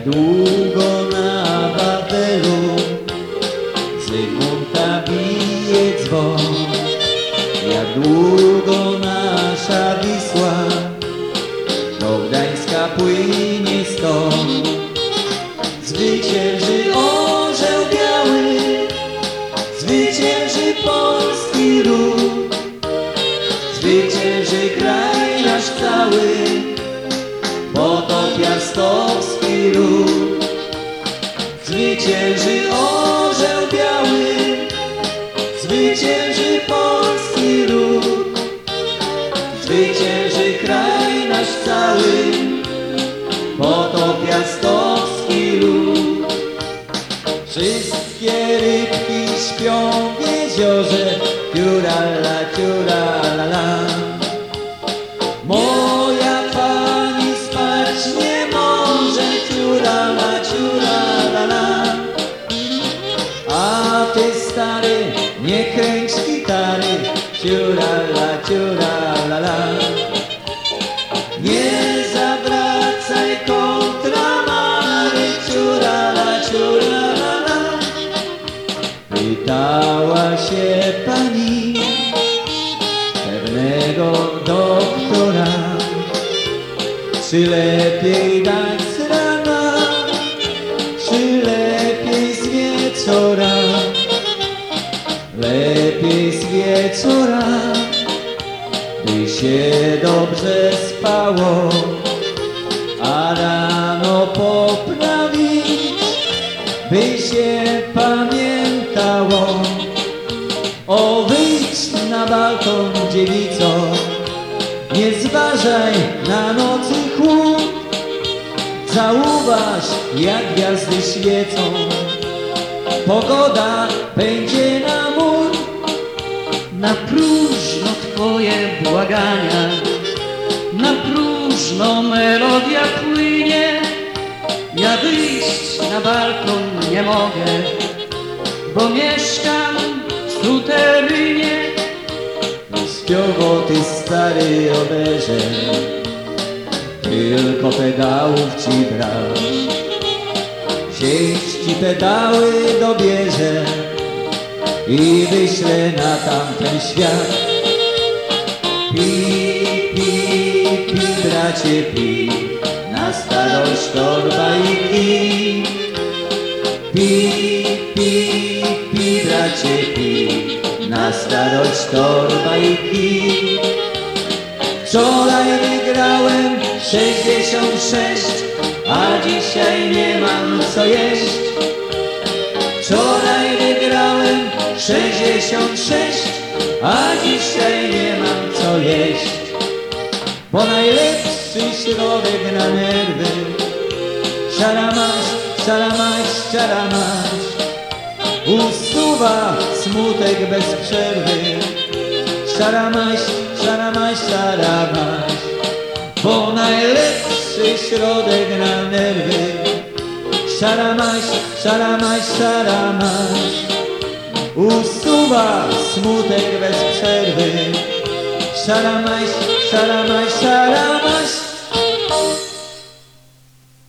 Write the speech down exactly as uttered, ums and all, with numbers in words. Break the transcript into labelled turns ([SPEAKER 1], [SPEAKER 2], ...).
[SPEAKER 1] długo na Babelu Zygmunta bije dzwon, jak długo nasza Wisła do Gdańska płynie stąd. Zwycięży orzeł biały, zwycięży polski ród, zwycięży kraj nasz cały, bo to piastowski ród. Zwycięży orzeł biały, zwycięży polski ród, zwycięży kraj nasz cały, bo to piastowski ród. Wszystkie rybki śpią w jeziorze, ciurala, ciurala. Moja pani spać nie może, ciurala, ciurala. A ty stary, nie kręć gitary, ciurala, ciurala. Nie zawracaj kontramary, ciurala, ciurala. Pytała się pani pewnego doktora, czy lepiej dać z rana, czy lepiej z wieczora. Lepiej z wieczora, by się dobrze spało, a rano poprawić, by się pamiętało. O, wyjdź na balkon, dziewico, nie zważaj na nocy chłód. Zauważ, jak gwiazdy świecą, pogoda będzie na mur. Na próżno twoje błagania, na próżno melodia płynie. Ja wyjść na balkon nie mogę, bo mieszkam w suterynie. Śpiowo, ty stary rowerze, tylko pedałów ci brak. Zięć ci pedały dobierze i wyślę na tamten świat. Pi, pi, pi, bracie, pi, na starość torba i kij. Pi, pi, pi, bracie, pi, na starość torba i kij. Wczoraj wygrałem sześćdziesiąt sześć, a dzisiaj nie mam co jeść. Wczoraj wygrałem sześćdziesiąt sześć, a dzisiaj nie mam co jeść. Bo najlepszy środek na nerwy, szaramasz, szaramasz, szaramasz, usuwa smutek bez przerwy. Szaramasz, szaramasz, szaramasz, bo najlepszy środek na nerwy. Szaramasz, szaramasz, szaramasz, usuwa smutek bez przerwy. Szaramasz, szaramasz, szaramasz.